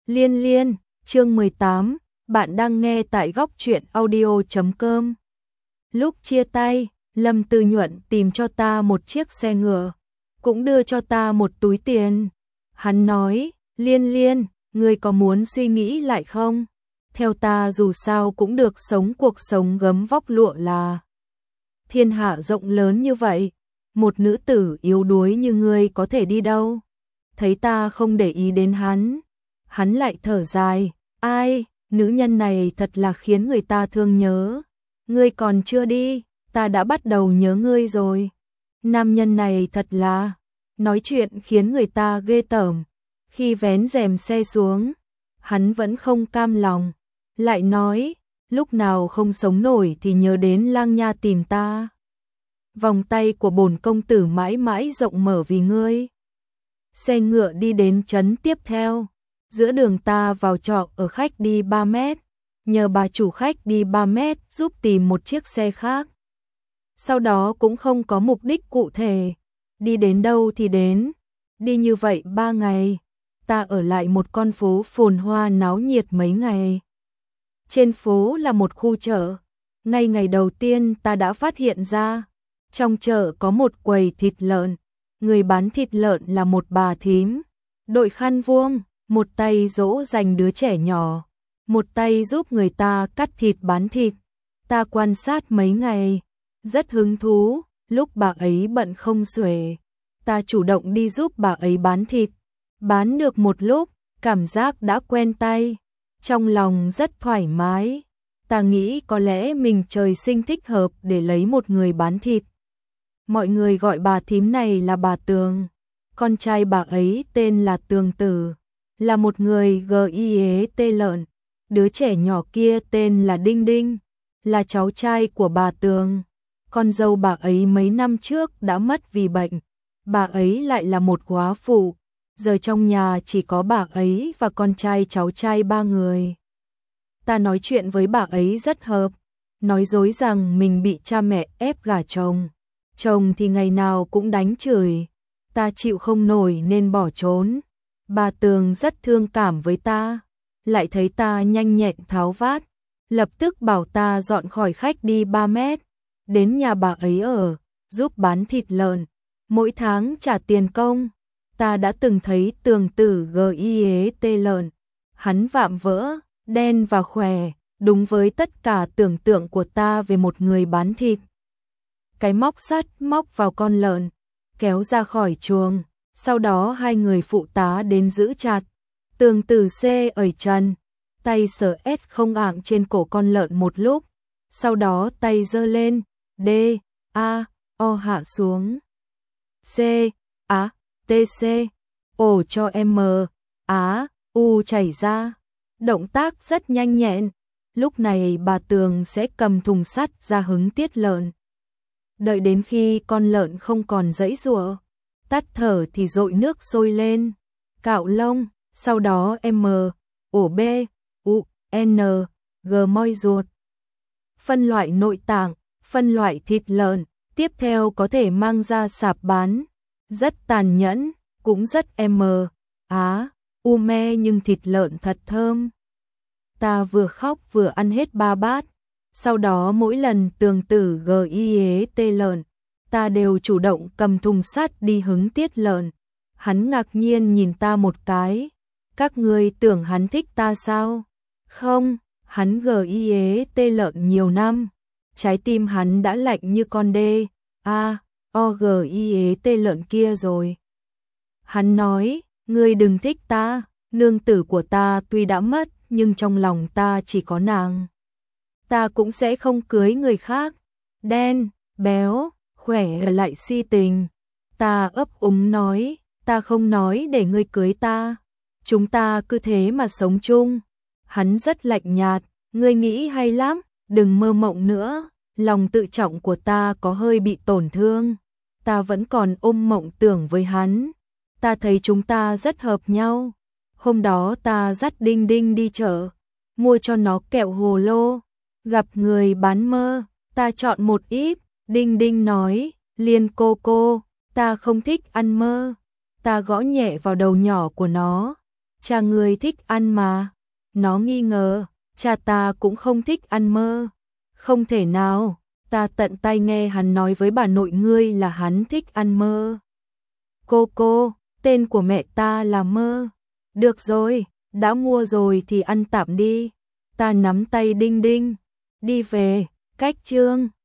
Liên Liên, chương 18, bạn đang nghe tại góc truyện audio.com. Lúc chia tay, Lâm Tư Nhuận tìm cho ta một chiếc xe ngựa, cũng đưa cho ta một túi tiền. Hắn nói, Liên Liên, ngươi có muốn suy nghĩ lại không? Theo ta dù sao cũng được sống cuộc sống gấm vóc lụa là. Thiên hạ rộng lớn như vậy, một nữ tử yếu đuối như ngươi có thể đi đâu? Thấy ta không để ý đến hắn lại thở dài, ai, nữ nhân này thật là khiến người ta thương nhớ. Ngươi còn chưa đi, ta đã bắt đầu nhớ ngươi rồi. Nam nhân này thật là, nói chuyện khiến người ta ghê tởm. Khi vén rèm xe xuống, hắn vẫn không cam lòng, lại nói, lúc nào không sống nổi thì nhớ đến Lang Nha tìm ta. Vòng tay của bổn công tử mãi mãi rộng mở vì ngươi. Xe ngựa đi đến trấn tiếp theo. Giữa đường ta vào trọ ở khách đi 3 mét, nhờ bà chủ khách đi 3 mét giúp tìm một chiếc xe khác. Sau đó cũng không có mục đích cụ thể, đi đến đâu thì đến. Đi như vậy 3 ngày, ta ở lại một con phố phồn hoa náo nhiệt mấy ngày. Trên phố là một khu chợ, ngay ngày đầu tiên ta đã phát hiện ra, trong chợ có một quầy thịt lợn, người bán thịt lợn là một bà thím, đội khăn vuông. Một tay dỗ dành đứa trẻ nhỏ, một tay giúp người ta cắt thịt bán thịt. Ta quan sát mấy ngày, rất hứng thú, lúc bà ấy bận không xuể, ta chủ động đi giúp bà ấy bán thịt. Bán được một lúc, cảm giác đã quen tay, trong lòng rất thoải mái. Ta nghĩ có lẽ mình trời sinh thích hợp để lấy một người bán thịt. Mọi người gọi bà thím này là bà Tường, con trai bà ấy tên là Tường Tử. Là một người GIET lợn, đứa trẻ nhỏ kia tên là Đinh Đinh, là cháu trai của bà Tường. Con dâu bà ấy mấy năm trước đã mất vì bệnh, bà ấy lại là một góa phụ, giờ trong nhà chỉ có bà ấy và con trai cháu trai 3 người. Ta nói chuyện với bà ấy rất hợp, nói dối rằng mình bị cha mẹ ép gả chồng, chồng thì ngày nào cũng đánh chửi, ta chịu không nổi nên bỏ trốn. Bà Tường rất thương cảm với ta, lại thấy ta nhanh nhẹn tháo vát, lập tức bảo ta dọn khỏi khách đi 3 mét, đến nhà bà ấy ở, giúp bán thịt lợn, mỗi tháng trả tiền công. Ta đã từng thấy Tường Tử GIET lợn, hắn vạm vỡ, đen và khỏe, đúng với tất cả tưởng tượng của ta về một người bán thịt. Cái móc sắt móc vào con lợn, kéo ra khỏi chuồng. Sau đó hai người phụ tá đến giữ chặt. Tường Tử C ẩy chân, tay sờ ép không ạng trên cổ con lợn một lúc, sau đó tay giơ lên, D, A, O hạ xuống. C, A, T, C, ổ cho M, Á, U chảy ra. Động tác rất nhanh nhẹn. Lúc này bà Tường sẽ cầm thùng sắt ra hứng tiết lợn. Đợi đến khi con lợn không còn giãy giụa, tắt thở thì dội nước sôi lên, cạo lông, sau đó M, ổ B, U, N, G moi ruột. Phân loại nội tạng, phân loại thịt lợn, tiếp theo có thể mang ra sạp bán. Rất tàn nhẫn, cũng rất M, Á, U me nhưng thịt lợn thật thơm. Ta vừa khóc vừa ăn hết 3 bát, sau đó mỗi lần Tường Tử GIET lợn, ta đều chủ động cầm thùng sắt đi hứng tiết lợn. Hắn ngạc nhiên nhìn ta một cái. Các ngươi tưởng hắn thích ta sao? Không, hắn GIET lợn nhiều năm. Trái tim hắn đã lạnh như con đê. O GIET lợn kia rồi. Hắn nói, ngươi đừng thích ta. Nương tử của ta tuy đã mất, nhưng trong lòng ta chỉ có nàng. Ta cũng sẽ không cưới người khác. Đen, béo, khỏe lại si tình. Ta ấp úng nói, ta không nói để ngươi cưới ta. Chúng ta cứ thế mà sống chung. Hắn rất lạnh nhạt, ngươi nghĩ hay lắm, đừng mơ mộng nữa. Lòng tự trọng của ta có hơi bị tổn thương. Ta vẫn còn ôm mộng tưởng với hắn. Ta thấy chúng ta rất hợp nhau. Hôm đó ta dắt Đinh Đinh đi chợ, mua cho nó kẹo hồ lô. Gặp người bán mơ, ta chọn một ít. Đinh Đinh nói, Liên cô, ta không thích ăn mơ. Ta gõ nhẹ vào đầu nhỏ của nó. cha ngươi thích ăn mà. Nó nghi ngờ, cha ta cũng không thích ăn mơ. Không thể nào, ta tận tay nghe hắn nói với bà nội ngươi là hắn thích ăn mơ. Cô, tên của mẹ ta là Mơ. Được rồi, đã mua rồi thì ăn tạm đi. Ta nắm tay Đinh Đinh, đi về, cách Trương.